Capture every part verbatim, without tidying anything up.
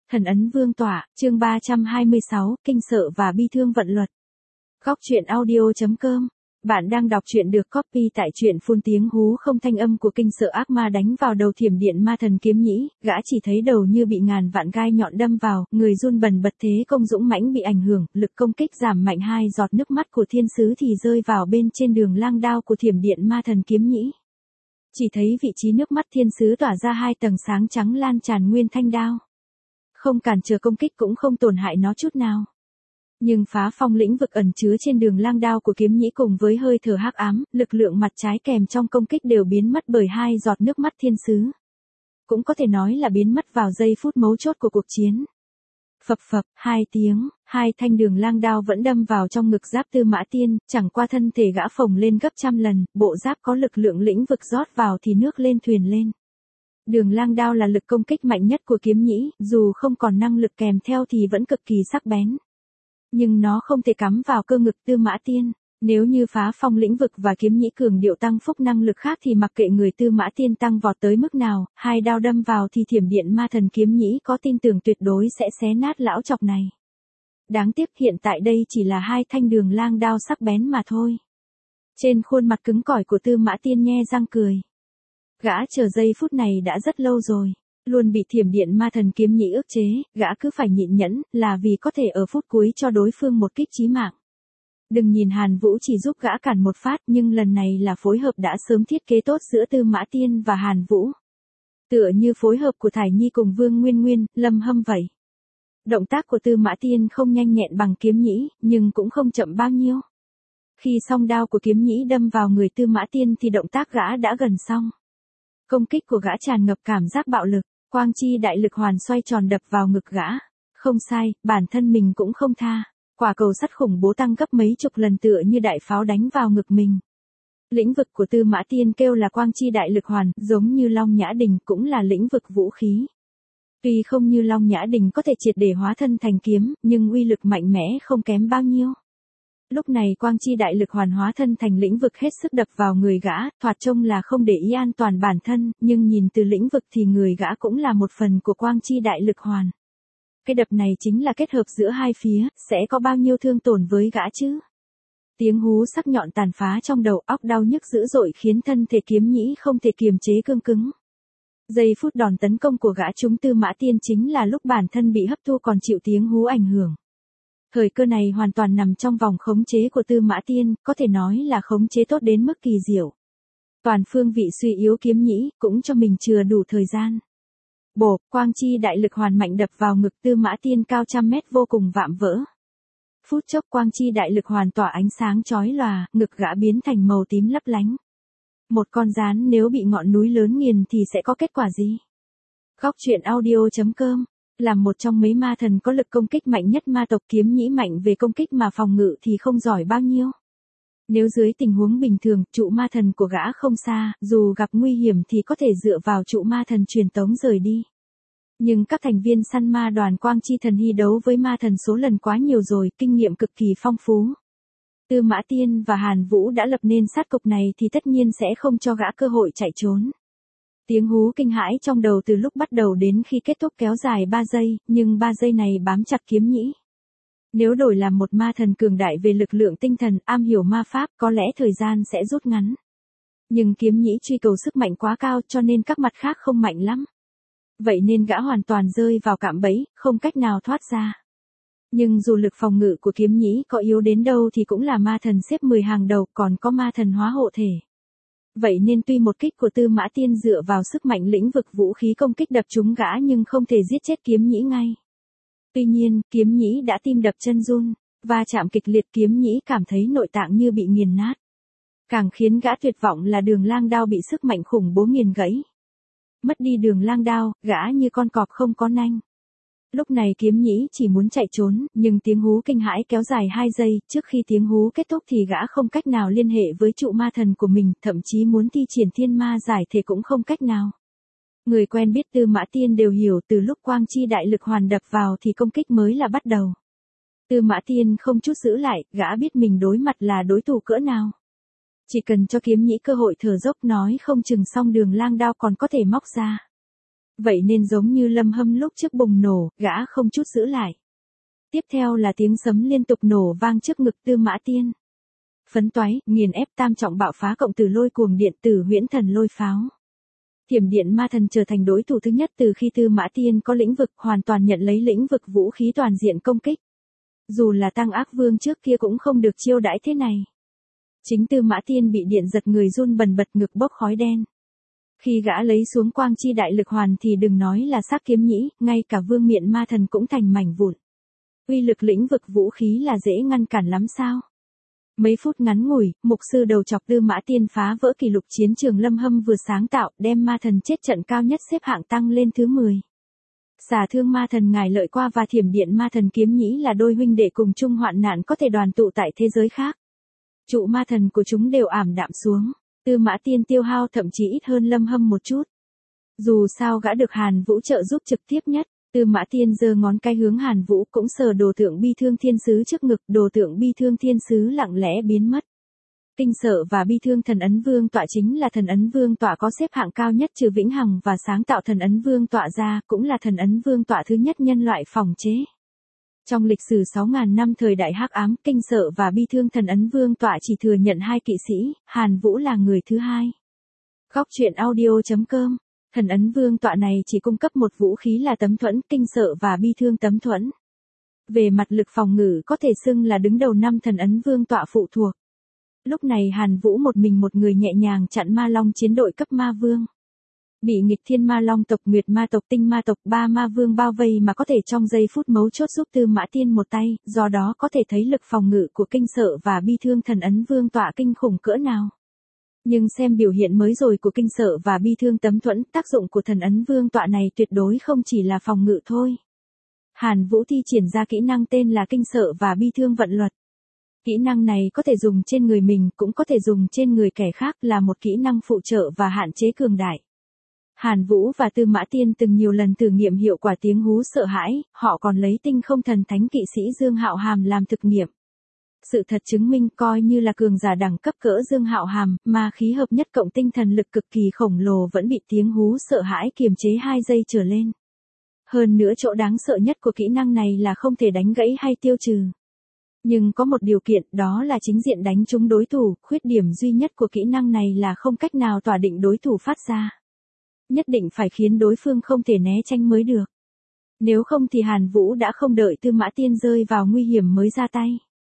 Thần ấn vương tỏa, chương ba trăm hai mươi sáu, kinh sợ và bi thương vận luật. Góc truyện audio chấm com. Bạn đang đọc truyện được copy tại truyện phun tiếng hú không thanh âm của kinh sợ ác ma đánh vào đầu thiểm điện ma thần kiếm nhĩ, gã chỉ thấy đầu như bị ngàn vạn gai nhọn đâm vào, người run bần bật thế công dũng mãnh bị ảnh hưởng, lực công kích giảm mạnh, hai giọt nước mắt của thiên sứ thì rơi vào bên trên đường lang đao của thiểm điện ma thần kiếm nhĩ. Chỉ thấy vị trí nước mắt thiên sứ tỏa ra hai tầng sáng trắng lan tràn nguyên thanh đao. Không cản trở công kích cũng không tổn hại nó chút nào. Nhưng phá phong lĩnh vực ẩn chứa trên đường lang đao của kiếm nhĩ cùng với hơi thở hắc ám, lực lượng mặt trái kèm trong công kích đều biến mất bởi hai giọt nước mắt thiên sứ. Cũng có thể nói là biến mất vào giây phút mấu chốt của cuộc chiến. Phập phập, hai tiếng, hai thanh đường lang đao vẫn đâm vào trong ngực giáp Tư Mã Tiên, chẳng qua thân thể gã phồng lên gấp trăm lần, bộ giáp có lực lượng lĩnh vực rót vào thì nước lên thuyền lên. Đường lang đao là lực công kích mạnh nhất của kiếm nhĩ, dù không còn năng lực kèm theo thì vẫn cực kỳ sắc bén. Nhưng nó không thể cắm vào cơ ngực Tư Mã Tiên. Nếu như phá phong lĩnh vực và kiếm nhĩ cường điệu tăng phúc năng lực khác thì mặc kệ người Tư Mã Tiên tăng vọt tới mức nào, hai đao đâm vào thì thiểm điện ma thần kiếm nhĩ có tin tưởng tuyệt đối sẽ xé nát lão chọc này. Đáng tiếc hiện tại đây chỉ là hai thanh đường lang đao sắc bén mà thôi. Trên khuôn mặt cứng cỏi của Tư Mã Tiên nhe răng cười. Gã chờ giây phút này đã rất lâu rồi, luôn bị thiểm điện ma thần kiếm nhĩ ức chế, gã cứ phải nhịn nhẫn, là vì có thể ở phút cuối cho đối phương một kích chí mạng. Đừng nhìn Hàn Vũ chỉ giúp gã cản một phát, nhưng lần này là phối hợp đã sớm thiết kế tốt giữa Tư Mã Tiên và Hàn Vũ. Tựa như phối hợp của Thải Nhi cùng Vương Nguyên Nguyên, Lâm Hâm vậy. Động tác của Tư Mã Tiên không nhanh nhẹn bằng kiếm nhĩ, nhưng cũng không chậm bao nhiêu. Khi song đao của kiếm nhĩ đâm vào người Tư Mã Tiên thì động tác gã đã gần xong. Công kích của gã tràn ngập cảm giác bạo lực, quang chi đại lực hoàn xoay tròn đập vào ngực gã. Không sai, bản thân mình cũng không tha. Quả cầu sắt khủng bố tăng gấp mấy chục lần tựa như đại pháo đánh vào ngực mình. Lĩnh vực của Tư Mã Tiên kêu là quang chi đại lực hoàn, giống như Long Nhã Đình cũng là lĩnh vực vũ khí. Tuy không như Long Nhã Đình có thể triệt để hóa thân thành kiếm, nhưng uy lực mạnh mẽ không kém bao nhiêu. Lúc này quang chi đại lực hoàn hóa thân thành lĩnh vực hết sức đập vào người gã, thoạt trông là không để ý an toàn bản thân, nhưng nhìn từ lĩnh vực thì người gã cũng là một phần của quang chi đại lực hoàn. Cái đập này chính là kết hợp giữa hai phía, sẽ có bao nhiêu thương tổn với gã chứ? Tiếng hú sắc nhọn tàn phá trong đầu óc đau nhức dữ dội khiến thân thể kiếm nhĩ không thể kiềm chế cương cứng. Giây phút đòn tấn công của gã trúng Tư Mã Tiên chính là lúc bản thân bị hấp thu còn chịu tiếng hú ảnh hưởng. Thời cơ này hoàn toàn nằm trong vòng khống chế của Tư Mã Tiên, có thể nói là khống chế tốt đến mức kỳ diệu. Toàn phương vị suy yếu kiếm nhĩ, cũng cho mình chừa đủ thời gian. Bổ, quang chi đại lực hoàn mạnh đập vào ngực Tư Mã Tiên cao trăm mét vô cùng vạm vỡ. Phút chốc quang chi đại lực hoàn tỏa ánh sáng chói lòa, ngực gã biến thành màu tím lấp lánh. Một con gián nếu bị ngọn núi lớn nghiền thì sẽ có kết quả gì? Góc truyện audio chấm com. Làm một trong mấy ma thần có lực công kích mạnh nhất ma tộc, kiếm nhĩ mạnh về công kích mà phòng ngự thì không giỏi bao nhiêu. Nếu dưới tình huống bình thường, trụ ma thần của gã không xa, dù gặp nguy hiểm thì có thể dựa vào trụ ma thần truyền tống rời đi. Nhưng các thành viên săn ma đoàn quang chi thần hy đấu với ma thần số lần quá nhiều rồi, kinh nghiệm cực kỳ phong phú. Tư Mã Tiên và Hàn Vũ đã lập nên sát cục này thì tất nhiên sẽ không cho gã cơ hội chạy trốn. Tiếng hú kinh hãi trong đầu từ lúc bắt đầu đến khi kết thúc kéo dài ba giây, nhưng ba giây này bám chặt kiếm nhĩ. Nếu đổi làm một ma thần cường đại về lực lượng tinh thần, am hiểu ma pháp, có lẽ thời gian sẽ rút ngắn. Nhưng kiếm nhĩ truy cầu sức mạnh quá cao cho nên các mặt khác không mạnh lắm. Vậy nên gã hoàn toàn rơi vào cạm bẫy, không cách nào thoát ra. Nhưng dù lực phòng ngự của kiếm nhĩ có yếu đến đâu thì cũng là ma thần xếp mười hàng đầu, còn có ma thần hóa hộ thể. Vậy nên tuy một kích của Tư Mã Tiên dựa vào sức mạnh lĩnh vực vũ khí công kích đập trúng gã nhưng không thể giết chết kiếm nhĩ ngay. Tuy nhiên, kiếm nhĩ đã tim đập chân run, va chạm kịch liệt kiếm nhĩ cảm thấy nội tạng như bị nghiền nát. Càng khiến gã tuyệt vọng là đường lang đao bị sức mạnh khủng bố nghiền gãy. Mất đi đường lang đao, gã như con cọp không có nanh. Lúc này kiếm nhĩ chỉ muốn chạy trốn, nhưng tiếng hú kinh hãi kéo dài hai giây, trước khi tiếng hú kết thúc thì gã không cách nào liên hệ với trụ ma thần của mình, thậm chí muốn thi triển thiên ma giải thể cũng không cách nào. Người quen biết Tư Mã Tiên đều hiểu từ lúc quang chi đại lực hoàn đập vào thì công kích mới là bắt đầu. Tư Mã Tiên không chút giữ lại, gã biết mình đối mặt là đối thủ cỡ nào. Chỉ cần cho kiếm nhĩ cơ hội thở dốc nói không chừng xong đường lang đao còn có thể móc ra. Vậy nên giống như Lâm Hâm lúc trước bùng nổ, gã không chút giữ lại. Tiếp theo là tiếng sấm liên tục nổ vang trước ngực Tư Mã Tiên. Phấn toái, nghiền ép tam trọng bạo phá cộng từ lôi cuồng điện tử huyễn thần lôi pháo. Thiểm điện ma thần trở thành đối thủ thứ nhất từ khi Tư Mã Tiên có lĩnh vực, hoàn toàn nhận lấy lĩnh vực vũ khí toàn diện công kích. Dù là Tăng Ác Vương trước kia cũng không được chiêu đãi thế này. Chính Tư Mã Tiên bị điện giật người run bần bật, ngực bốc khói đen. Khi gã lấy xuống quang chi đại lực hoàn thì đừng nói là sắc kiếm nhĩ, ngay cả vương miện ma thần cũng thành mảnh vụn. Uy lực lĩnh vực vũ khí là dễ ngăn cản lắm sao? Mấy phút ngắn ngủi, mục sư đầu chọc Tư Mã Tiên phá vỡ kỷ lục chiến trường Lâm Hâm vừa sáng tạo, đem ma thần chết trận cao nhất xếp hạng tăng lên thứ mười. Xà thương ma thần Ngài Lợi Qua và thiểm điện ma thần Kiếm Nhĩ là đôi huynh đệ cùng chung hoạn nạn có thể đoàn tụ tại thế giới khác. Trụ ma thần của chúng đều ảm đạm xuống. Tư Mã Tiên tiêu hao thậm chí ít hơn Lâm Hâm một chút. Dù sao gã được Hàn Vũ trợ giúp trực tiếp nhất. Tư Mã Tiên giơ ngón cái hướng Hàn Vũ cũng sờ đồ tượng bi thương thiên sứ trước ngực, đồ tượng bi thương thiên sứ lặng lẽ biến mất. Kinh sợ và bi thương thần ấn vương tọa chính là thần ấn vương tọa có xếp hạng cao nhất trừ vĩnh hằng và sáng tạo thần ấn vương tọa ra, cũng là thần ấn vương tọa thứ nhất nhân loại phòng chế. Trong lịch sử sáu nghìn năm thời đại hắc ám, kinh sợ và bi thương thần ấn vương tọa chỉ thừa nhận hai kỵ sĩ, Hàn Vũ là người thứ hai. Góc truyện audio chấm com. Thần ấn vương tọa này chỉ cung cấp một vũ khí là tấm thuẫn, kinh sợ và bi thương tấm thuẫn. Về mặt lực phòng ngự có thể xưng là đứng đầu năm thần ấn vương tọa phụ thuộc. Lúc này Hàn Vũ một mình một người nhẹ nhàng chặn ma long chiến đội cấp ma vương. Bị nghịch thiên ma long tộc, nguyệt ma tộc, tinh ma tộc, ba ma vương bao vây mà có thể trong giây phút mấu chốt giúp Tư Mã Tiên một tay, do đó có thể thấy lực phòng ngự của kinh sợ và bi thương thần ấn vương tọa kinh khủng cỡ nào. Nhưng xem biểu hiện mới rồi của kinh sợ và bi thương tấm thuẫn, tác dụng của thần ấn vương tọa này tuyệt đối không chỉ là phòng ngự thôi. Hàn Vũ thi triển ra kỹ năng tên là kinh sợ và bi thương vận luật. Kỹ năng này có thể dùng trên người mình, cũng có thể dùng trên người kẻ khác, là một kỹ năng phụ trợ và hạn chế cường đại. Hàn Vũ và Tư Mã Tiên từng nhiều lần thử nghiệm hiệu quả tiếng hú sợ hãi, họ còn lấy tinh không thần thánh kỵ sĩ Dương Hạo Hàm làm thực nghiệm. Sự thật chứng minh coi như là cường giả đẳng cấp cỡ Dương Hạo Hàm, ma khí hợp nhất cộng tinh thần lực cực kỳ khổng lồ vẫn bị tiếng hú sợ hãi kiềm chế hai giây trở lên. Hơn nữa chỗ đáng sợ nhất của kỹ năng này là không thể đánh gãy hay tiêu trừ. Nhưng có một điều kiện, đó là chính diện đánh trúng đối thủ, khuyết điểm duy nhất của kỹ năng này là không cách nào tỏa định đối thủ phát ra. Nhất định phải khiến đối phương không thể né tránh mới được. Nếu không thì Hàn Vũ đã không đợi Tư Mã Tiên rơi vào nguy hiểm mới ra tay.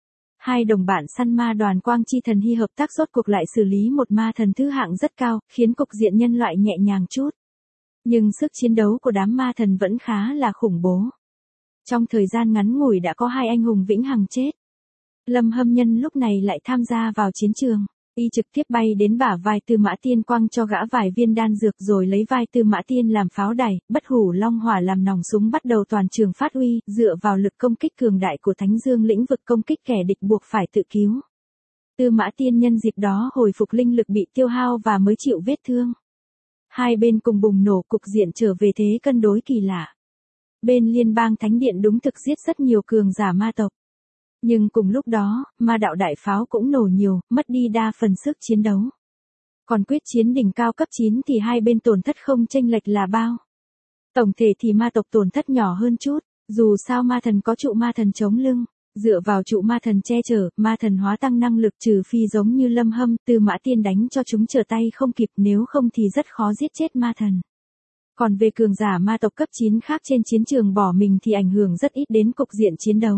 Hai đồng bạn săn ma đoàn Quang Chi Thần Hy hợp tác rốt cuộc lại xử lý một ma thần thứ hạng rất cao, khiến cục diện nhân loại nhẹ nhàng chút. Nhưng sức chiến đấu của đám ma thần vẫn khá là khủng bố. Trong thời gian ngắn ngủi đã có hai anh hùng vĩnh hằng chết. Lâm Hâm Nhân lúc này lại tham gia vào chiến trường. Y trực tiếp bay đến bả vai Tư Mã Tiên quăng cho gã vài viên đan dược rồi lấy vai Tư Mã Tiên làm pháo đài, bất hủ long hỏa làm nòng súng bắt đầu toàn trường phát uy, dựa vào lực công kích cường đại của Thánh Dương lĩnh vực công kích kẻ địch buộc phải tự cứu. Tư Mã Tiên nhân dịp đó hồi phục linh lực bị tiêu hao và mới chịu vết thương. Hai bên cùng bùng nổ, cục diện trở về thế cân đối kỳ lạ. Bên Liên bang Thánh Điện đúng thực giết rất nhiều cường giả ma tộc. Nhưng cùng lúc đó, ma đạo đại pháo cũng nổ nhiều, mất đi đa phần sức chiến đấu. Còn quyết chiến đỉnh cao cấp chín thì hai bên tổn thất không chênh lệch là bao. Tổng thể thì ma tộc tổn thất nhỏ hơn chút, dù sao ma thần có trụ ma thần chống lưng, dựa vào trụ ma thần che chở, ma thần hóa tăng năng lực trừ phi giống như Lâm Hâm, Tư Mã Tiên đánh cho chúng trở tay không kịp, nếu không thì rất khó giết chết ma thần. Còn về cường giả ma tộc cấp chín khác trên chiến trường bỏ mình thì ảnh hưởng rất ít đến cục diện chiến đấu.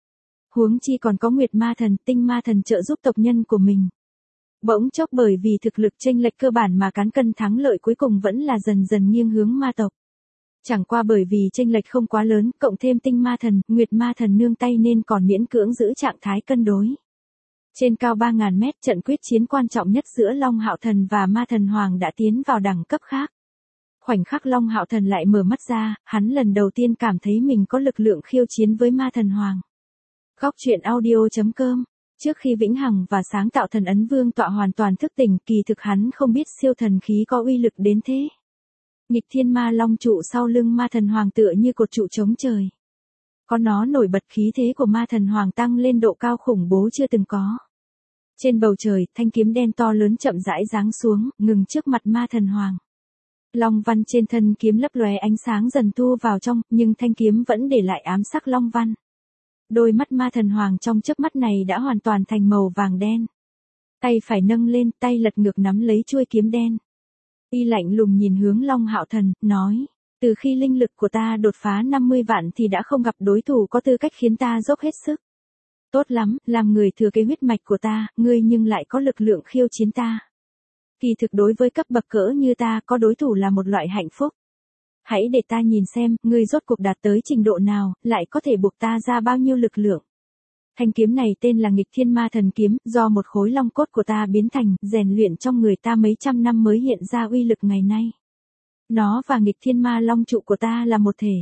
Huống chi còn có Nguyệt Ma Thần, Tinh Ma Thần trợ giúp tộc nhân của mình. Bỗng chốc bởi vì thực lực chênh lệch cơ bản mà cán cân thắng lợi cuối cùng vẫn là dần dần nghiêng hướng ma tộc. Chẳng qua bởi vì chênh lệch không quá lớn, cộng thêm Tinh Ma Thần, Nguyệt Ma Thần nương tay nên còn miễn cưỡng giữ trạng thái cân đối. Trên cao ba nghìn mét, trận quyết chiến quan trọng nhất giữa Long Hạo Thần và Ma Thần Hoàng đã tiến vào đẳng cấp khác. Khoảnh khắc Long Hạo Thần lại mở mắt ra, hắn lần đầu tiên cảm thấy mình có lực lượng khiêu chiến với Ma Thần Hoàng. Góc truyện audio chấm com. Trước khi vĩnh hằng và sáng tạo thần ấn vương tọa hoàn toàn thức tỉnh, kỳ thực hắn không biết siêu thần khí có uy lực đến thế. Nghịch thiên ma long trụ sau lưng ma thần hoàng tựa như cột trụ chống trời. Có nó nổi bật khí thế của ma thần hoàng tăng lên độ cao khủng bố chưa từng có. Trên bầu trời, thanh kiếm đen to lớn chậm rãi giáng xuống, ngừng trước mặt ma thần hoàng. Long văn trên thân kiếm lấp lóe ánh sáng dần thu vào trong, nhưng thanh kiếm vẫn để lại ám sắc long văn. Đôi mắt ma thần hoàng trong chớp mắt này đã hoàn toàn thành màu vàng đen. Tay phải nâng lên, tay lật ngược nắm lấy chuôi kiếm đen. Y lạnh lùng nhìn hướng Long Hạo Thần, nói, từ khi linh lực của ta đột phá năm mươi vạn thì đã không gặp đối thủ có tư cách khiến ta dốc hết sức. Tốt lắm, làm người thừa kế huyết mạch của ta, ngươi nhưng lại có lực lượng khiêu chiến ta. Kỳ thực đối với cấp bậc cỡ như ta, có đối thủ là một loại hạnh phúc. Hãy để ta nhìn xem, ngươi rốt cuộc đạt tới trình độ nào, lại có thể buộc ta ra bao nhiêu lực lượng. Thanh kiếm này tên là Nghịch Thiên Ma Thần Kiếm, do một khối long cốt của ta biến thành, rèn luyện trong người ta mấy trăm năm mới hiện ra uy lực ngày nay. Nó và Nghịch Thiên Ma Long trụ của ta là một thể.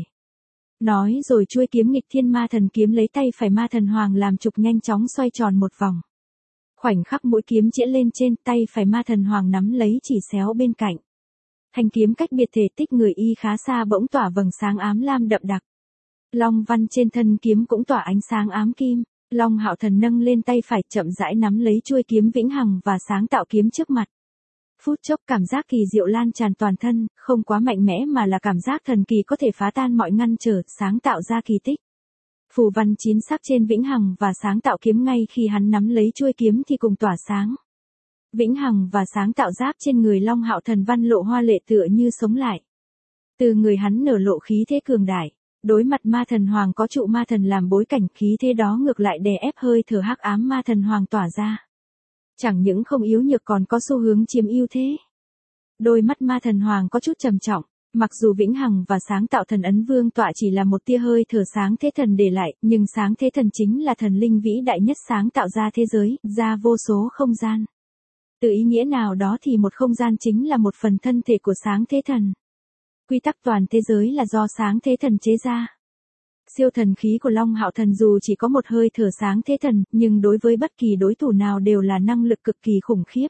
Nói rồi chuôi kiếm Nghịch Thiên Ma Thần Kiếm lấy tay phải Ma Thần Hoàng làm trục nhanh chóng xoay tròn một vòng. Khoảnh khắc mũi kiếm chĩa lên trên, tay phải Ma Thần Hoàng nắm lấy chỉ xéo bên cạnh. Thanh kiếm cách biệt thể tích người y khá xa bỗng tỏa vầng sáng ám lam đậm đặc. Long văn trên thân kiếm cũng tỏa ánh sáng ám kim. Long Hạo Thần nâng lên tay phải chậm rãi nắm lấy chuôi kiếm vĩnh hằng và sáng tạo kiếm trước mặt. Phút chốc cảm giác kỳ diệu lan tràn toàn thân, không quá mạnh mẽ mà là cảm giác thần kỳ có thể phá tan mọi ngăn trở, sáng tạo ra kỳ tích. Phù văn chín sắc trên vĩnh hằng và sáng tạo kiếm ngay khi hắn nắm lấy chuôi kiếm thì cùng tỏa sáng. Vĩnh hằng và sáng tạo giáp trên người Long Hạo Thần văn lộ hoa lệ tựa như sống lại. Từ người hắn nở lộ khí thế cường đại. Đối mặt Ma Thần Hoàng có trụ ma thần làm bối cảnh, khí thế đó ngược lại đè ép hơi thở hắc ám Ma Thần Hoàng tỏa ra. Chẳng những không yếu nhược còn có xu hướng chiếm ưu thế. Đôi mắt Ma Thần Hoàng có chút trầm trọng, mặc dù vĩnh hằng và sáng tạo thần ấn vương tọa chỉ là một tia hơi thở sáng thế thần để lại, nhưng sáng thế thần chính là thần linh vĩ đại nhất sáng tạo ra thế giới, ra vô số không gian. Từ ý nghĩa nào đó thì một không gian chính là một phần thân thể của sáng thế thần. Quy tắc toàn thế giới là do sáng thế thần chế ra. Siêu thần khí của Long Hạo Thần dù chỉ có một hơi thở sáng thế thần, nhưng đối với bất kỳ đối thủ nào đều là năng lực cực kỳ khủng khiếp.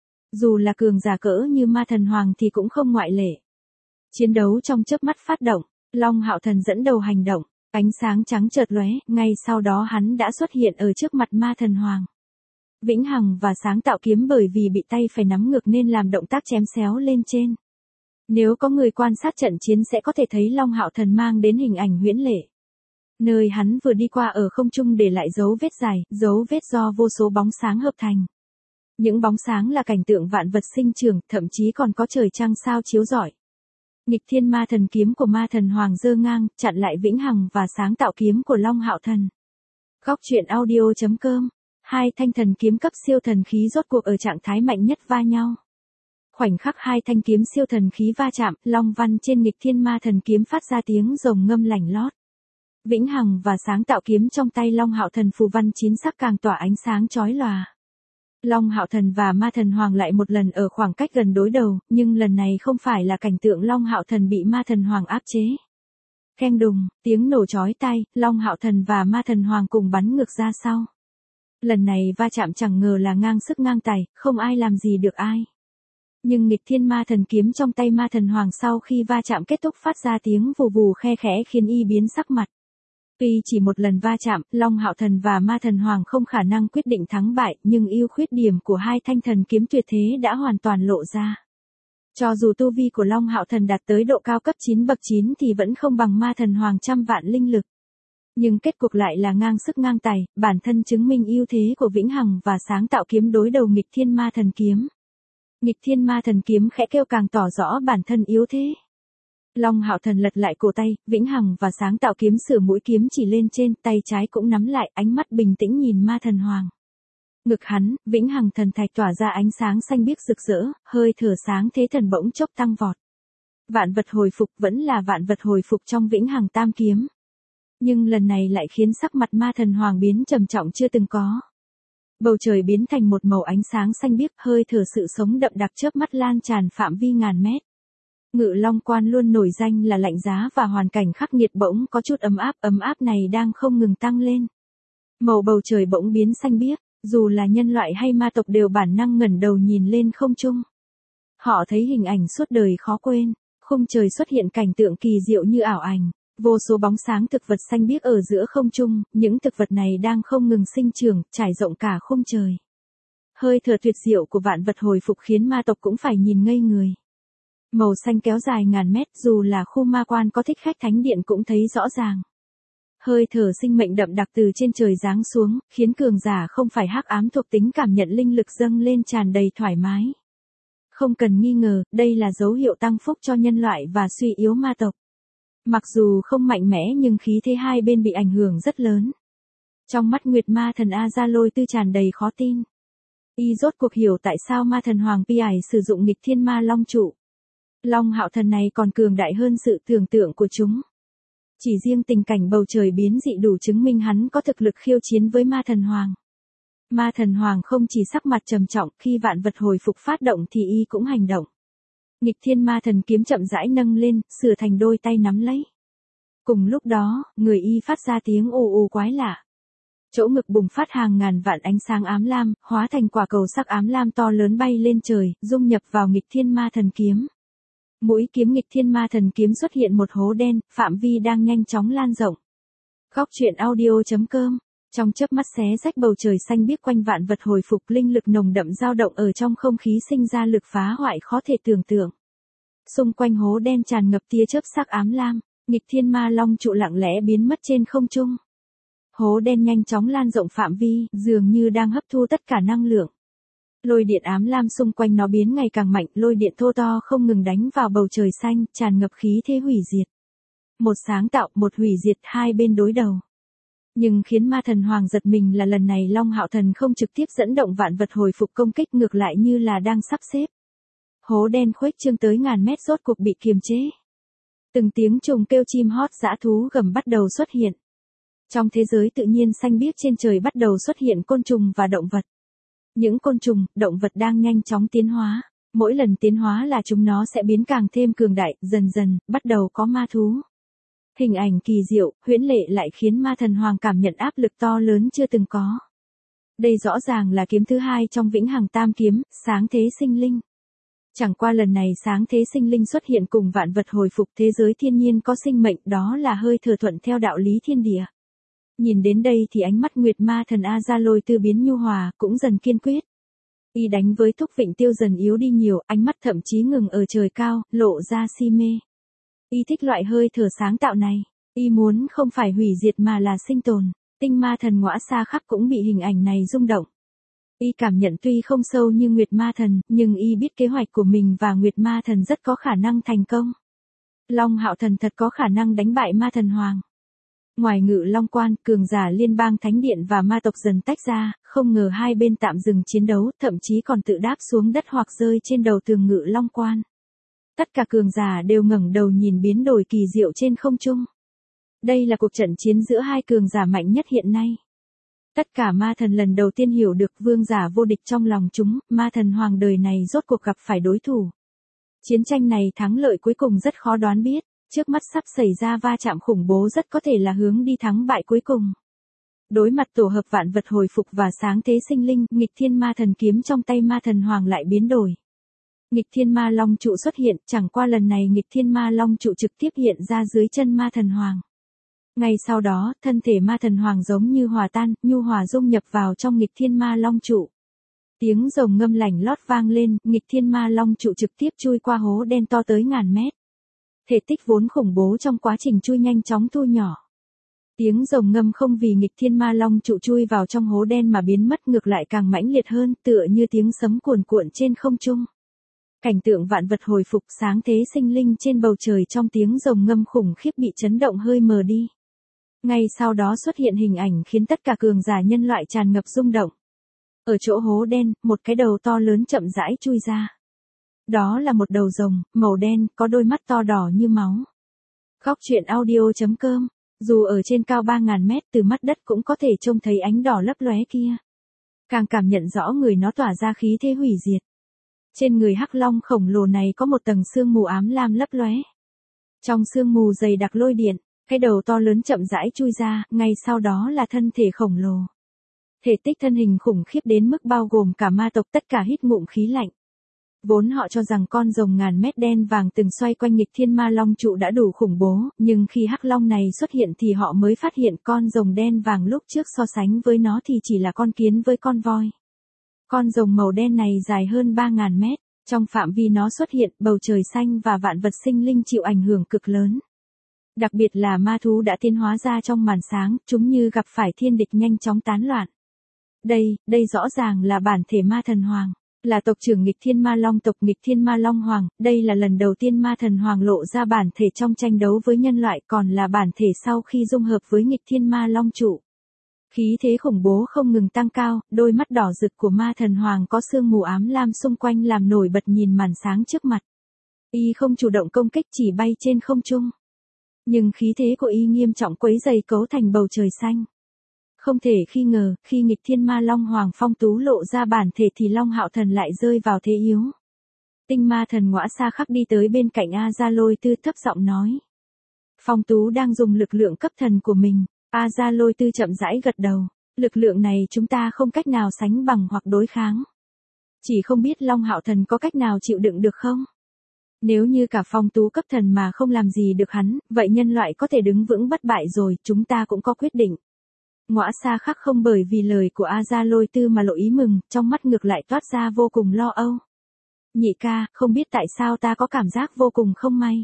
Dù là cường giả cỡ như Ma Thần Hoàng thì cũng không ngoại lệ. Chiến đấu trong chớp mắt phát động, Long Hạo Thần dẫn đầu hành động, ánh sáng trắng chợt lóe, ngay sau đó hắn đã xuất hiện ở trước mặt Ma Thần Hoàng. Vĩnh hằng và sáng tạo kiếm bởi vì bị tay phải nắm ngược nên làm động tác chém xéo lên trên. Nếu có người quan sát trận chiến sẽ có thể thấy Long Hạo Thần mang đến hình ảnh huyễn lệ. Nơi hắn vừa đi qua ở không trung để lại dấu vết dài, dấu vết do vô số bóng sáng hợp thành. Những bóng sáng là cảnh tượng vạn vật sinh trưởng, thậm chí còn có trời trăng sao chiếu rọi. Nghịch Thiên Ma Thần Kiếm của Ma Thần Hoàng giơ ngang, chặn lại vĩnh hằng và sáng tạo kiếm của Long Hạo Thần. Góc truyện audio chấm com. Hai thanh thần kiếm cấp siêu thần khí rốt cuộc ở trạng thái mạnh nhất va nhau. Khoảnh khắc hai thanh kiếm siêu thần khí va chạm, long văn trên Nghịch Thiên Ma Thần Kiếm phát ra tiếng rồng ngâm lành lót. Vĩnh hằng và sáng tạo kiếm trong tay Long Hạo Thần phù văn chín sắc càng tỏa ánh sáng chói lòa. Long Hạo Thần và Ma Thần Hoàng lại một lần ở khoảng cách gần đối đầu, nhưng lần này không phải là cảnh tượng Long Hạo Thần bị Ma Thần Hoàng áp chế. Keng đùng, tiếng nổ chói tai, Long Hạo Thần và Ma Thần Hoàng cùng bắn ngược ra sau. Lần này va chạm chẳng ngờ là ngang sức ngang tài, không ai làm gì được ai. Nhưng Nghịch Thiên Ma Thần Kiếm trong tay Ma Thần Hoàng sau khi va chạm kết thúc phát ra tiếng vù vù khe khẽ khiến y biến sắc mặt. Tuy chỉ một lần va chạm, Long Hạo Thần và Ma Thần Hoàng không khả năng quyết định thắng bại, nhưng ưu khuyết điểm của hai thanh thần kiếm tuyệt thế đã hoàn toàn lộ ra. Cho dù tu vi của Long Hạo Thần đạt tới độ cao cấp chín bậc chín thì vẫn không bằng Ma Thần Hoàng trăm vạn linh lực. Nhưng kết cục lại là ngang sức ngang tài, bản thân chứng minh ưu thế của vĩnh hằng và sáng tạo kiếm đối đầu Nghịch Thiên Ma Thần Kiếm. Nghịch Thiên Ma Thần Kiếm khẽ kêu càng tỏ rõ bản thân yếu thế. Long Hạo Thần lật lại cổ tay, vĩnh hằng và sáng tạo kiếm sửa mũi kiếm chỉ lên trên, tay trái cũng nắm lại, ánh mắt bình tĩnh nhìn Ma Thần Hoàng. Ngực hắn, vĩnh hằng thần thạch tỏa ra ánh sáng xanh biếc rực rỡ, hơi thở sáng thế thần bỗng chốc tăng vọt. Vạn vật hồi phục vẫn là vạn vật hồi phục trong vĩnh hằng tam kiếm. Nhưng lần này lại khiến sắc mặt Ma Thần Hoàng biến trầm trọng chưa từng có. Bầu trời biến thành một màu ánh sáng xanh biếc, hơi thở sự sống đậm đặc chớp mắt lan tràn phạm vi ngàn mét. Ngự Long Quan luôn nổi danh là lạnh giá và hoàn cảnh khắc nghiệt bỗng có chút ấm áp, ấm áp này đang không ngừng tăng lên. Màu bầu trời bỗng biến xanh biếc, dù là nhân loại hay ma tộc đều bản năng ngẩng đầu nhìn lên không trung. Họ thấy hình ảnh suốt đời khó quên, khung trời xuất hiện cảnh tượng kỳ diệu như ảo ảnh, vô số bóng sáng thực vật xanh biếc ở giữa không trung, những thực vật này đang không ngừng sinh trưởng, trải rộng cả khung trời. Hơi thở tuyệt diệu của vạn vật hồi phục khiến ma tộc cũng phải nhìn ngây người. Màu xanh kéo dài ngàn mét, dù là khu ma quan có thích khách thánh điện cũng thấy rõ ràng. Hơi thở sinh mệnh đậm đặc từ trên trời giáng xuống, khiến cường giả không phải hắc ám thuộc tính cảm nhận linh lực dâng lên tràn đầy thoải mái. Không cần nghi ngờ, đây là dấu hiệu tăng phúc cho nhân loại và suy yếu ma tộc. Mặc dù không mạnh mẽ nhưng khí thế hai bên bị ảnh hưởng rất lớn. Trong mắt Nguyệt Ma Thần A Gia Lôi Tư tràn đầy khó tin. Y rốt cuộc hiểu tại sao Ma Thần Hoàng Pi Ải sử dụng nghịch thiên ma long trụ. Long Hạo Thần này còn cường đại hơn sự tưởng tượng của chúng. Chỉ riêng tình cảnh bầu trời biến dị đủ chứng minh hắn có thực lực khiêu chiến với Ma Thần Hoàng. Ma Thần Hoàng không chỉ sắc mặt trầm trọng, khi vạn vật hồi phục phát động thì y cũng hành động. Nghịch thiên ma thần kiếm chậm rãi nâng lên, sửa thành đôi tay nắm lấy. Cùng lúc đó, người y phát ra tiếng ồ ồ quái lạ. Chỗ ngực bùng phát hàng ngàn vạn ánh sáng ám lam, hóa thành quả cầu sắc ám lam to lớn bay lên trời, dung nhập vào nghịch thiên ma thần kiếm. Mũi kiếm nghịch thiên ma thần kiếm xuất hiện một hố đen, phạm vi đang nhanh chóng lan rộng. Góc truyện audio chấm com. Trong chớp mắt xé rách bầu trời xanh biếc quanh vạn vật hồi phục, linh lực nồng đậm dao động ở trong không khí sinh ra lực phá hoại khó thể tưởng tượng. Xung quanh hố đen tràn ngập tia chớp sắc ám lam, nghịch thiên ma long trụ lặng lẽ biến mất trên không trung. Hố đen nhanh chóng lan rộng phạm vi, dường như đang hấp thu tất cả năng lượng. Lôi điện ám lam xung quanh nó biến ngày càng mạnh, lôi điện thô to không ngừng đánh vào bầu trời xanh, tràn ngập khí thế hủy diệt. Một sáng tạo, một hủy diệt, hai bên đối đầu. Nhưng khiến Ma Thần Hoàng giật mình là lần này Long Hạo Thần không trực tiếp dẫn động vạn vật hồi phục công kích, ngược lại như là đang sắp xếp. Hố đen khuếch trương tới ngàn mét rốt cuộc bị kiềm chế. Từng tiếng trùng kêu chim hót dã thú gầm bắt đầu xuất hiện. Trong thế giới tự nhiên xanh biếc trên trời bắt đầu xuất hiện côn trùng và động vật. Những côn trùng, động vật đang nhanh chóng tiến hóa. Mỗi lần tiến hóa là chúng nó sẽ biến càng thêm cường đại, dần dần, bắt đầu có ma thú. Hình ảnh kỳ diệu, huyễn lệ lại khiến Ma Thần Hoàng cảm nhận áp lực to lớn chưa từng có. Đây rõ ràng là kiếm thứ hai trong vĩnh hằng tam kiếm, sáng thế sinh linh. Chẳng qua lần này sáng thế sinh linh xuất hiện cùng vạn vật hồi phục, thế giới thiên nhiên có sinh mệnh, đó là hơi thừa thuận theo đạo lý thiên địa. Nhìn đến đây thì ánh mắt Nguyệt Ma Thần A Gia Lôi Tư biến nhu hòa, cũng dần kiên quyết. Y đánh với thúc vịnh tiêu dần yếu đi nhiều, ánh mắt thậm chí ngừng ở trời cao, lộ ra si mê. Y thích loại hơi thở sáng tạo này. Y muốn không phải hủy diệt mà là sinh tồn. Tinh Ma Thần Ngõa Xa Khắc cũng bị hình ảnh này rung động. Y cảm nhận tuy không sâu như Nguyệt Ma Thần, nhưng Y biết kế hoạch của mình và Nguyệt Ma Thần rất có khả năng thành công. Long Hạo Thần thật có khả năng đánh bại Ma Thần Hoàng. Ngoài Ngự Long Quan, cường giả liên bang Thánh Điện và ma tộc dần tách ra, không ngờ hai bên tạm dừng chiến đấu, thậm chí còn tự đáp xuống đất hoặc rơi trên đầu tường Ngự Long Quan. Tất cả cường giả đều ngẩng đầu nhìn biến đổi kỳ diệu trên không trung. Đây là cuộc trận chiến giữa hai cường giả mạnh nhất hiện nay. Tất cả ma thần lần đầu tiên hiểu được vương giả vô địch trong lòng chúng, Ma Thần Hoàng đời này rốt cuộc gặp phải đối thủ. Chiến tranh này thắng lợi cuối cùng rất khó đoán biết, trước mắt sắp xảy ra va chạm khủng bố rất có thể là hướng đi thắng bại cuối cùng. Đối mặt tổ hợp vạn vật hồi phục và sáng thế sinh linh, nghịch thiên ma thần kiếm trong tay Ma Thần Hoàng lại biến đổi. Nghịch thiên ma long trụ xuất hiện, chẳng qua lần này nghịch thiên ma long trụ trực tiếp hiện ra dưới chân Ma Thần Hoàng. Ngay sau đó, thân thể Ma Thần Hoàng giống như hòa tan, nhu hòa dung nhập vào trong nghịch thiên ma long trụ. Tiếng rồng ngâm lành lót vang lên, nghịch thiên ma long trụ trực tiếp chui qua hố đen to tới ngàn mét. Thể tích vốn khủng bố trong quá trình chui nhanh chóng thu nhỏ. Tiếng rồng ngâm không vì nghịch thiên ma long trụ chui vào trong hố đen mà biến mất, ngược lại càng mãnh liệt hơn, tựa như tiếng sấm cuồn cuộn trên không trung. Cảnh tượng vạn vật hồi phục, sáng thế sinh linh trên bầu trời trong tiếng rồng ngâm khủng khiếp bị chấn động hơi mờ đi. Ngay sau đó xuất hiện hình ảnh khiến tất cả cường giả nhân loại tràn ngập rung động. Ở chỗ hố đen, một cái đầu to lớn chậm rãi chui ra. Đó là một đầu rồng, màu đen, có đôi mắt to đỏ như máu. Góc truyện audio chấm com. Dù ở trên cao ba ngàn mét, từ mắt đất cũng có thể trông thấy ánh đỏ lấp lóe kia. Càng cảm nhận rõ người nó tỏa ra khí thế hủy diệt. Trên người hắc long khổng lồ này có một tầng sương mù ám lam lấp lóe. Trong sương mù dày đặc lôi điện, cái đầu to lớn chậm rãi chui ra, ngay sau đó là thân thể khổng lồ. Thể tích thân hình khủng khiếp đến mức bao gồm cả ma tộc tất cả hít ngụm khí lạnh. Vốn họ cho rằng con rồng ngàn mét đen vàng từng xoay quanh nghịch thiên ma long trụ đã đủ khủng bố, nhưng khi hắc long này xuất hiện thì họ mới phát hiện con rồng đen vàng lúc trước so sánh với nó thì chỉ là con kiến với con voi. Con rồng màu đen này dài hơn ba ngàn mét, Trong phạm vi nó xuất hiện, bầu trời xanh và vạn vật sinh linh chịu ảnh hưởng cực lớn. Đặc biệt là ma thú đã tiến hóa ra trong màn sáng, chúng như gặp phải thiên địch nhanh chóng tán loạn. Đây, đây rõ ràng là bản thể ma thần hoàng. Là tộc trưởng nghịch thiên ma long tộc nghịch thiên ma long hoàng, đây là lần đầu tiên ma thần hoàng lộ ra bản thể trong tranh đấu với nhân loại, còn là bản thể sau khi dung hợp với nghịch thiên ma long trụ. Khí thế khủng bố không ngừng tăng cao, đôi mắt đỏ rực của ma thần hoàng có sương mù ám lam xung quanh làm nổi bật nhìn màn sáng trước mặt. Y không chủ động công kích, chỉ bay trên không trung. Nhưng khí thế của Y nghiêm trọng quấy dày cấu thành bầu trời xanh. Không thể khi ngờ, khi nghịch thiên ma long hoàng phong tú lộ ra bản thể thì Long Hạo Thần lại rơi vào thế yếu. Tinh ma thần Ngõa Sa Khắc đi tới bên cạnh A Gia Lôi Tư thấp giọng nói. Phong tú đang dùng lực lượng cấp thần của mình. A Gia Lôi Tư chậm rãi gật đầu. Lực lượng này chúng ta không cách nào sánh bằng hoặc đối kháng. Chỉ không biết Long Hạo Thần có cách nào chịu đựng được không? Nếu như cả phong tú cấp thần mà không làm gì được hắn, vậy nhân loại có thể đứng vững bất bại rồi, chúng ta cũng có quyết định. Ngõa Sa Khắc không bởi vì lời của A Gia Lôi Tư mà lộ ý mừng, trong mắt ngược lại toát ra vô cùng lo âu. Nhị ca, không biết tại sao ta có cảm giác vô cùng không may.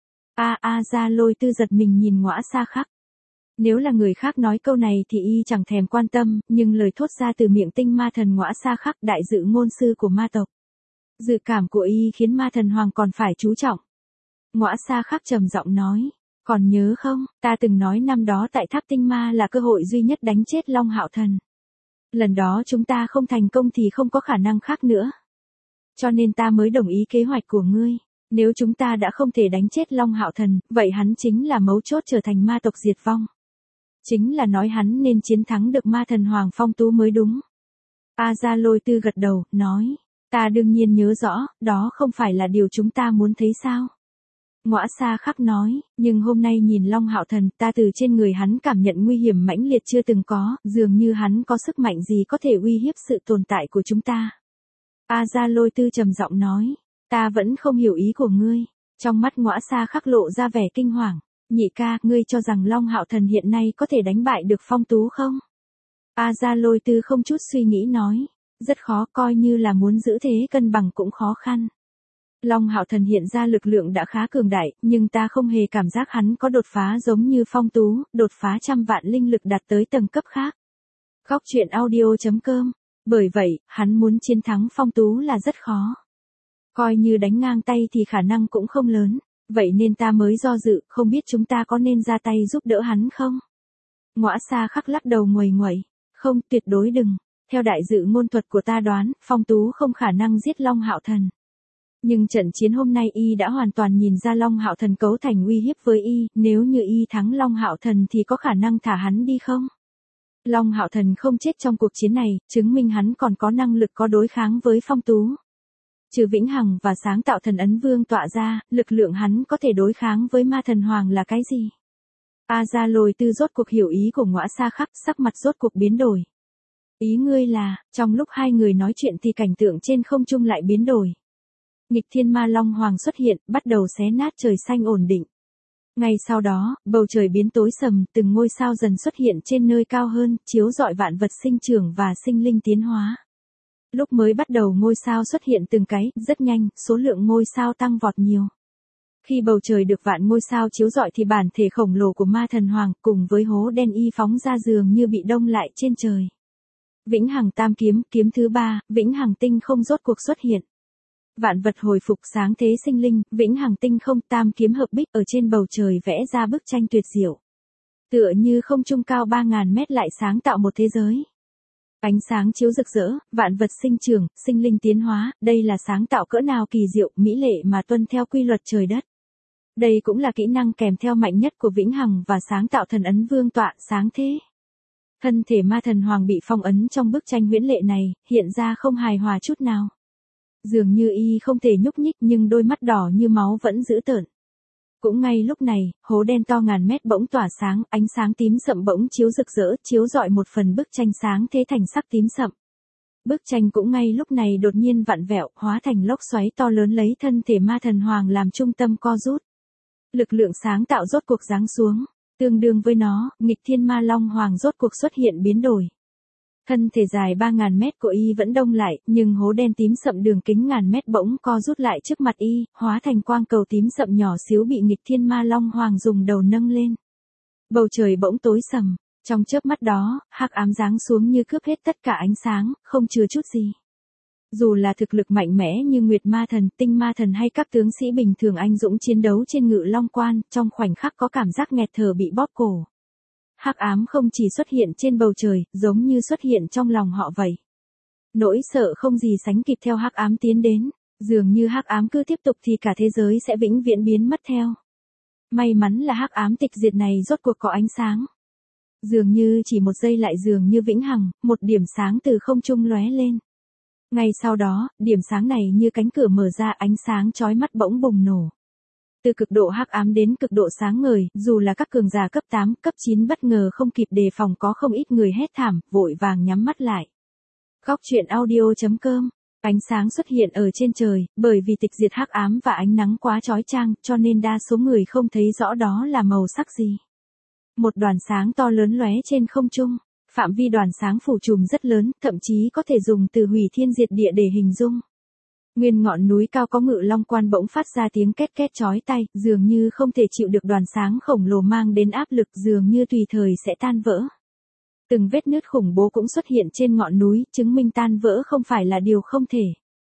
A A Gia Lôi Tư giật mình nhìn Ngõa Sa Khắc. Nếu là người khác nói câu này thì y chẳng thèm quan tâm, nhưng lời thốt ra từ miệng tinh ma thần Ngõa Sa Khắc, đại dự ngôn sư của ma tộc. Dự cảm của y khiến ma thần hoàng còn phải chú trọng. Ngõa Sa Khắc trầm giọng nói. Còn nhớ không, ta từng nói năm đó tại tháp tinh ma là cơ hội duy nhất đánh chết Long Hạo Thần. Lần đó chúng ta không thành công thì không có khả năng khác nữa. Cho nên ta mới đồng ý kế hoạch của ngươi. Nếu chúng ta đã không thể đánh chết Long Hạo Thần, vậy hắn chính là mấu chốt trở thành ma tộc diệt vong. Chính là nói hắn nên chiến thắng được ma thần hoàng phong tú mới đúng. A Gia Lôi Tư gật đầu, nói. Ta đương nhiên nhớ rõ, đó không phải là điều chúng ta muốn thấy sao. Ngõa Sa Khắc nói, nhưng hôm nay nhìn Long Hạo Thần, ta từ trên người hắn cảm nhận nguy hiểm mãnh liệt chưa từng có, dường như hắn có sức mạnh gì có thể uy hiếp sự tồn tại của chúng ta. A Gia Lôi Tư trầm giọng nói, ta vẫn không hiểu ý của ngươi. Trong mắt Ngõa Sa Khắc lộ ra vẻ kinh hoàng. Nhị ca, ngươi cho rằng Long Hạo Thần hiện nay có thể đánh bại được phong tú không? A Gia Lôi Tư không chút suy nghĩ nói, rất khó, coi như là muốn giữ thế cân bằng cũng khó khăn. Long Hạo Thần hiện ra lực lượng đã khá cường đại, nhưng ta không hề cảm giác hắn có đột phá giống như phong tú, đột phá trăm vạn linh lực đạt tới tầng cấp khác. Góc truyện audio chấm com. Bởi vậy, hắn muốn chiến thắng phong tú là rất khó. Coi như đánh ngang tay thì khả năng cũng không lớn. Vậy nên ta mới do dự, không biết chúng ta có nên ra tay giúp đỡ hắn không? Ngõa Sa Khắc lắc đầu nguầy nguậy. Không, tuyệt đối đừng. Theo đại dự ngôn thuật của ta đoán, phong tú không khả năng giết Long Hạo Thần. Nhưng trận chiến hôm nay y đã hoàn toàn nhìn ra Long Hạo Thần cấu thành uy hiếp với y, nếu như y thắng Long Hạo Thần thì có khả năng thả hắn đi không? Long Hạo Thần không chết trong cuộc chiến này, chứng minh hắn còn có năng lực có đối kháng với phong tú. Trừ Vĩnh Hằng và sáng tạo thần ấn vương tọa ra, lực lượng hắn có thể đối kháng với ma thần hoàng là cái gì? A Gia Lôi Tư rốt cuộc hiểu ý của Ngõa Sa Khắc, sắc mặt rốt cuộc biến đổi. Ý ngươi là, trong lúc hai người nói chuyện thì cảnh tượng trên không trung lại biến đổi. Nghịch thiên ma long hoàng xuất hiện, bắt đầu xé nát trời xanh ổn định. Ngay sau đó, bầu trời biến tối sầm, từng ngôi sao dần xuất hiện trên nơi cao hơn, chiếu rọi vạn vật sinh trưởng và sinh linh tiến hóa. Lúc mới bắt đầu ngôi sao xuất hiện từng cái, rất nhanh, số lượng ngôi sao tăng vọt nhiều. Khi bầu trời được vạn ngôi sao chiếu rọi thì bản thể khổng lồ của ma thần hoàng cùng với hố đen y phóng ra dường như bị đông lại trên trời. Vĩnh Hằng tam kiếm, kiếm thứ ba, Vĩnh Hằng tinh không rốt cuộc xuất hiện. Vạn vật hồi phục sáng thế sinh linh, Vĩnh Hằng tinh không tam kiếm hợp bích ở trên bầu trời vẽ ra bức tranh tuyệt diệu. Tựa như không trung cao ba ngàn mét lại sáng tạo một thế giới. Ánh sáng chiếu rực rỡ, vạn vật sinh trưởng, sinh linh tiến hóa, đây là sáng tạo cỡ nào kỳ diệu, mỹ lệ mà tuân theo quy luật trời đất. Đây cũng là kỹ năng kèm theo mạnh nhất của Vĩnh Hằng và sáng tạo thần ấn vương tọa, sáng thế. Thân thể ma thần hoàng bị phong ấn trong bức tranh huyễn lệ này, hiện ra không hài hòa chút nào. Dường như y không thể nhúc nhích nhưng đôi mắt đỏ như máu vẫn dữ tợn. Cũng ngay lúc này, hố đen to ngàn mét bỗng tỏa sáng, ánh sáng tím sậm bỗng chiếu rực rỡ, chiếu rọi một phần bức tranh sáng thế thành sắc tím sậm. Bức tranh cũng ngay lúc này đột nhiên vặn vẹo, hóa thành lốc xoáy to lớn lấy thân thể ma thần hoàng làm trung tâm co rút. Lực lượng sáng tạo rốt cuộc giáng xuống, tương đương với nó, nghịch thiên ma long hoàng rốt cuộc xuất hiện biến đổi. Thân thể dài ba ngàn mét của y vẫn đông lại, nhưng hố đen tím sậm đường kính ngàn mét bỗng co rút lại trước mặt y, hóa thành quang cầu tím sậm nhỏ xíu bị nghịch thiên ma long hoàng dùng đầu nâng lên. Bầu trời bỗng tối sầm, trong chớp mắt đó, hắc ám giáng xuống như cướp hết tất cả ánh sáng, không chừa chút gì. Dù là thực lực mạnh mẽ như Nguyệt Ma Thần, Tinh Ma Thần hay các tướng sĩ bình thường anh dũng chiến đấu trên Ngự Long Quan, trong khoảnh khắc có cảm giác nghẹt thở bị bóp cổ. Hắc ám không chỉ xuất hiện trên bầu trời, giống như xuất hiện trong lòng họ vậy. Nỗi sợ không gì sánh kịp theo hắc ám tiến đến, dường như hắc ám cứ tiếp tục thì cả thế giới sẽ vĩnh viễn biến mất theo. May mắn là hắc ám tịch diệt này rốt cuộc có ánh sáng. Dường như chỉ một giây lại dường như vĩnh hằng, một điểm sáng từ không trung lóe lên. Ngay sau đó, điểm sáng này như cánh cửa mở ra, ánh sáng chói mắt bỗng bùng nổ. Từ cực độ hắc ám đến cực độ sáng ngời, dù là các cường giả cấp tám, cấp chín bất ngờ không kịp đề phòng, có không ít người hét thảm, vội vàng nhắm mắt lại. Góc truyện audio chấm com. Ánh sáng xuất hiện ở trên trời, bởi vì tịch diệt hắc ám và ánh nắng quá chói chang, cho nên đa số người không thấy rõ đó là màu sắc gì. Một đoàn sáng to lớn lóe trên không trung, phạm vi đoàn sáng phủ trùm rất lớn, thậm chí có thể dùng từ hủy thiên diệt địa để hình dung. Nguyên ngọn núi cao có Ngự Long Quan bỗng phát ra tiếng két két chói tai, dường như không thể chịu được đoàn sáng khổng lồ mang đến áp lực, dường như tùy thời sẽ tan vỡ. Từng vết nứt khủng bố cũng xuất hiện trên ngọn núi, chứng minh tan vỡ không phải là điều không thể.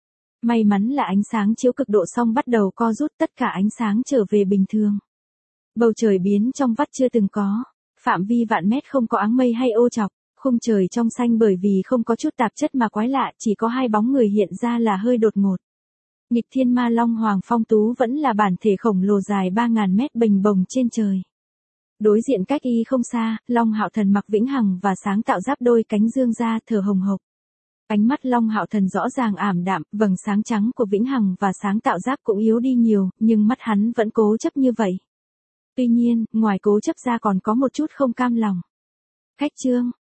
May mắn là ánh sáng chiếu cực độ xong bắt đầu co rút, tất cả ánh sáng trở về bình thường. Bầu trời biến trong vắt chưa từng có, phạm vi vạn mét không có áng mây hay ô chọc, khung trời trong xanh bởi vì không có chút tạp chất mà quái lạ, chỉ có hai bóng người hiện ra là hơi đột ngột. Nghịch thiên ma long hoàng phong tú vẫn là bản thể khổng lồ dài ba ngàn mét bềnh bồng trên trời. Đối diện cách y không xa, Long Hạo Thần mặc vĩnh hằng và sáng tạo giáp đôi cánh dương ra thở hồng hộc. Ánh mắt Long Hạo Thần rõ ràng ảm đạm, vầng sáng trắng của vĩnh hằng và sáng tạo giáp cũng yếu đi nhiều, nhưng mắt hắn vẫn cố chấp như vậy. Tuy nhiên, ngoài cố chấp ra còn có một chút không cam lòng. Khách chương